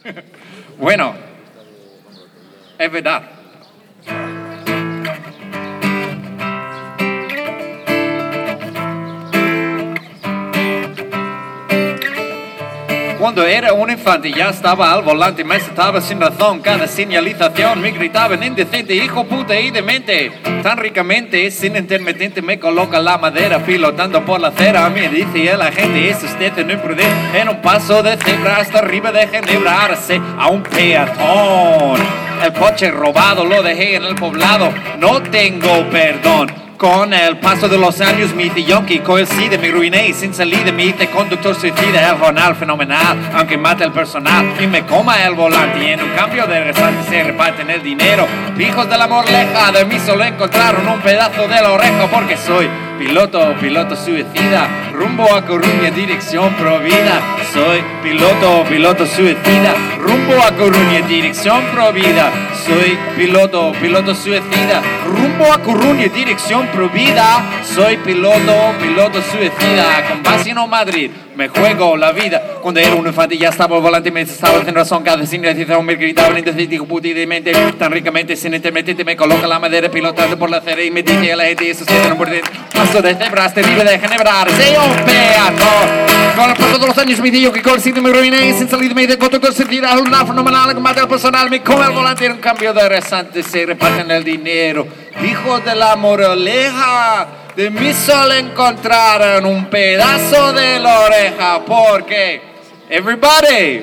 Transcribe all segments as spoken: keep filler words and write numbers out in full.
Bueno, es verdad. Cuando era un infante ya estaba al volante, me estaba sin razón, cada señalización me gritaban indecente, hijo puta y demente. Tan ricamente, sin intermitente, me coloca la madera, pilotando por la acera. A mí dice la gente, es usted un imprudente, en un paso de cebra hasta arriba de Genebrarse a un peatón. El coche robado lo dejé en el poblado, no tengo perdón. Con el paso de los años me hice yonki, coincide, me ruiné y sin salida me hice conductor suicida. El Ronald fenomenal, aunque mate el personal y me coma el volante, y en un cambio de restante se reparten el dinero. Hijos del amor leja, de mí solo encontraron un pedazo de la oreja, porque soy piloto, piloto suicida, rumbo a Coruña, dirección Provida. Soy piloto, piloto suicida, rumbo a Coruña, dirección Provida. Soy piloto, piloto suicida, rumbo a Coruña, dirección Provida. Soy piloto, piloto suicida, con base en Madrid me juego la vida. Cuando era un infante ya estaba al volante, me estaba sin razón, cada señalización me gritaban indecente, puta y demente. Tan ricamente, sin intermitente, me coloca la madera, pilotando por la acera y me dice a la gente, eso se no puede. Paso de cebra hasta libre de Genebrar, se un peatón. Con el paso de los años me dijo que con el sitio me ruiné, sin salir me de conductor sentida, una fenomenal que mata al personal, me come el volante en un cambio de resante, se reparten el dinero. Hijos de la moraleja, de mí solo encontraron un pedazo de la oreja, porque everybody,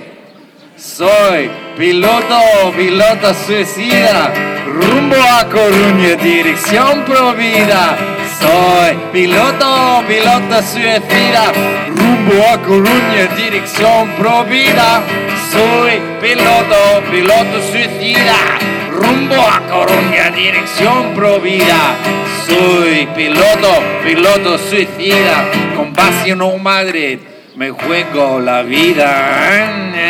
soy piloto, piloto suicida, rumbo a Coruña, dirección Provida. Soy piloto, piloto suicida, rumbo a Coruña, dirección Provida. Soy piloto, piloto suicida, rumbo a Coruña, dirección Provida. Soy piloto, piloto suicida, con base en Madrid me juego la vida.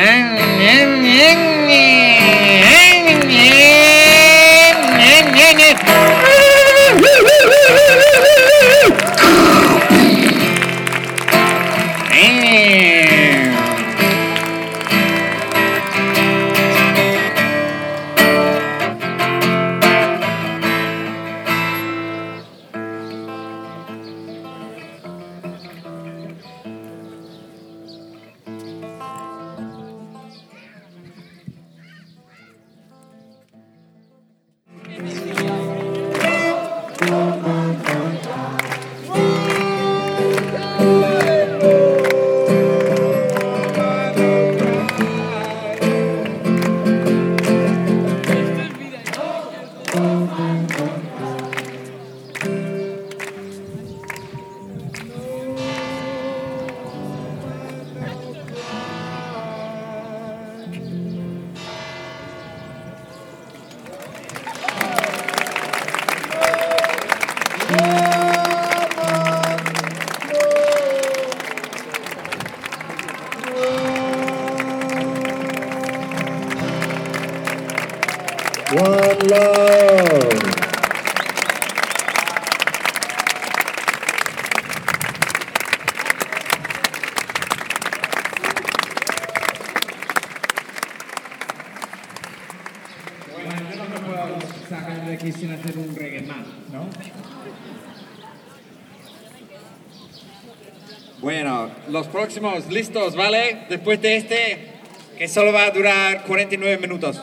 One love. Bueno, yo no me puedo sacar de aquí sin hacer un reggae más, ¿no? Bueno, los próximos listos, ¿vale? Después de este, que solo va a durar cuarenta y nueve minutos.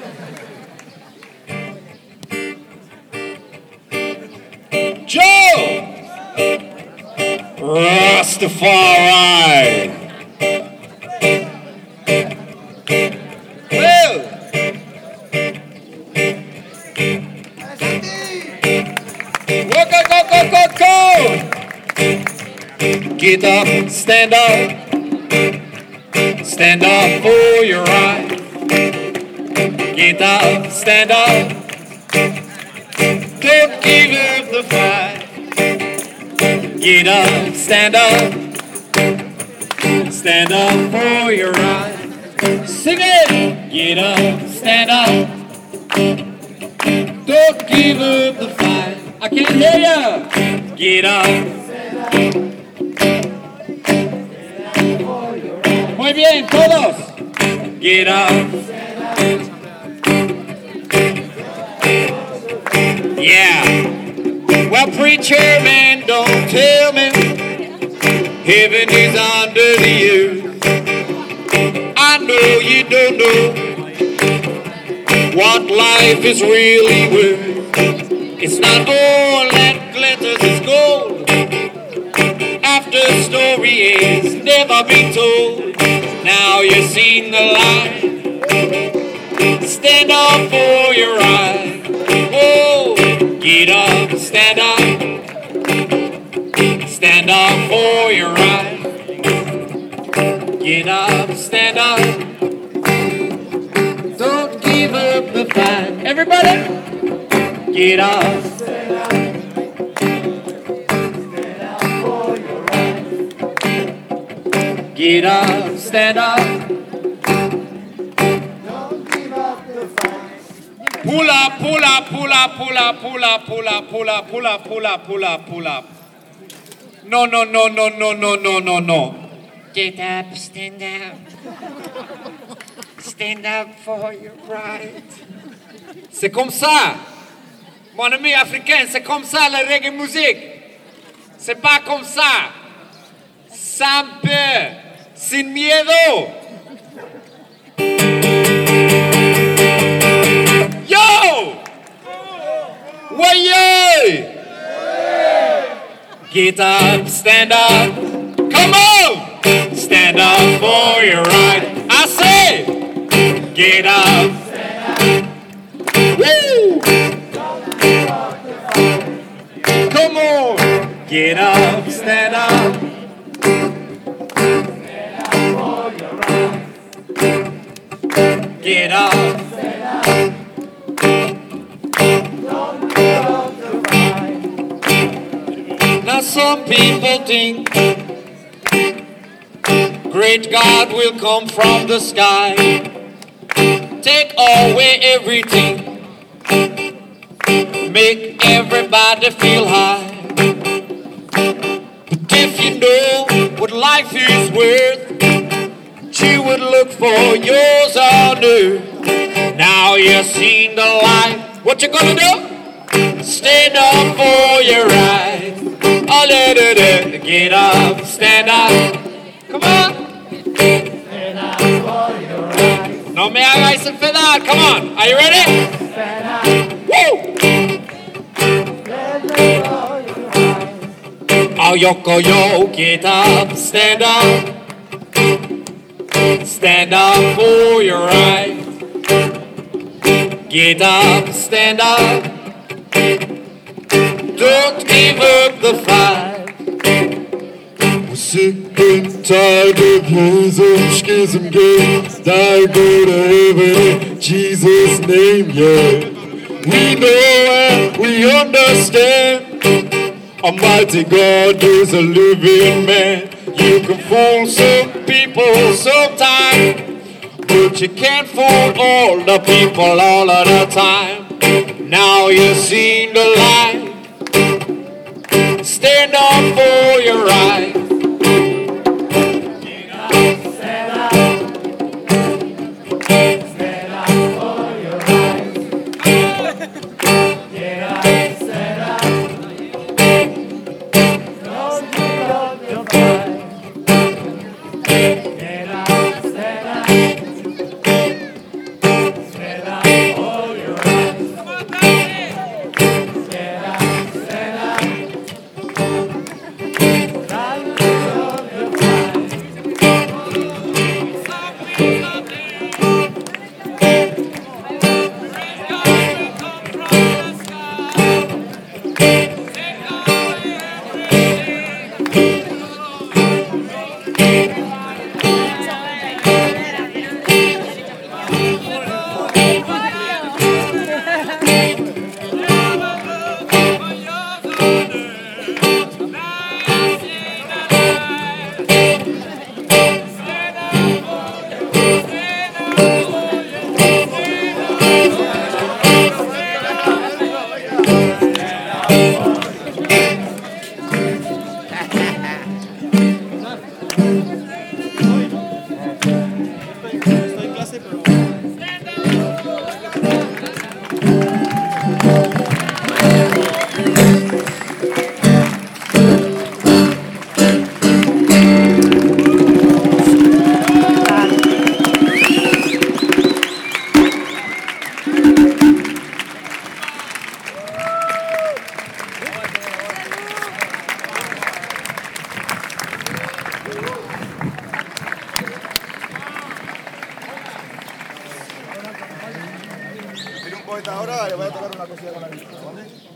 Joe! Rastafari! Will! Go, go, go, go, go, go! Get up, stand up. Stand up for your right. Get up, stand up. Don't give up the fight. Get up, stand up. Stand up for your right. Sing it! Get up, stand up. Don't give up the fight. I can't hear you. Get up. Muy bien, todos. Get up. Yeah. Well, preacher man, don't tell me heaven is under the earth. I know you don't know what life is really worth. It's not all that glitters is gold. After the story is never been told. Now you've seen the light. Stand up for your right. Oh, get up, stand up. Stand up for your right. Get up, stand up. Don't give up the fight. Everybody, get up. Stand up. Stand up for your right. Get up, stand up. Pull up, pull up, pull up, pull up, pull up, pull up, pull up, pull up, pull up, pull up, pull up. No, no, no, no, no, no, no, no, no. Get up, stand up. Stand up for your right. C'est comme ça. Mon ami africain, c'est comme ça la reggae musique. C'est pas comme ça. Sans peur, sin miedo. Yo! Way! Get up, stand up. Come on! Stand up for your right. I say, get up. Woo! Come on! Get up, stand up. Stand up for your right. Get up. Now some people think great God will come from the sky, take away everything, make everybody feel high. But if you know what life is worth, you would look for yours on earth. Now you've seen the light, what you gonna do? Stand up for your right. Oh, da, da, da. Get up, stand up. Come on. Stand up for your right. No me hagáis enfadar. Come on. Are you ready? Stand up. Woo! Stand up for your right. Oh, yoko yo, get up, stand up. Stand up for your right. Get up, stand up. Don't give up the fight. We're sick and tired of ism, schism, games. Die, go to heaven in Jesus' name, yeah. We know and we understand. Almighty God is a living man. You can fool some people sometimes, but you can't fool all the people all of the time. Now you've seen the light. Stand up for your right. Get up, stand up. Stand up for your right. Get up, stand up. Don't give up your fight. Get up, stand up. Stand up for your right. Get up, stand up. poeta ahora, le voy a tocar una cosilla con la guitarra, ¿vale?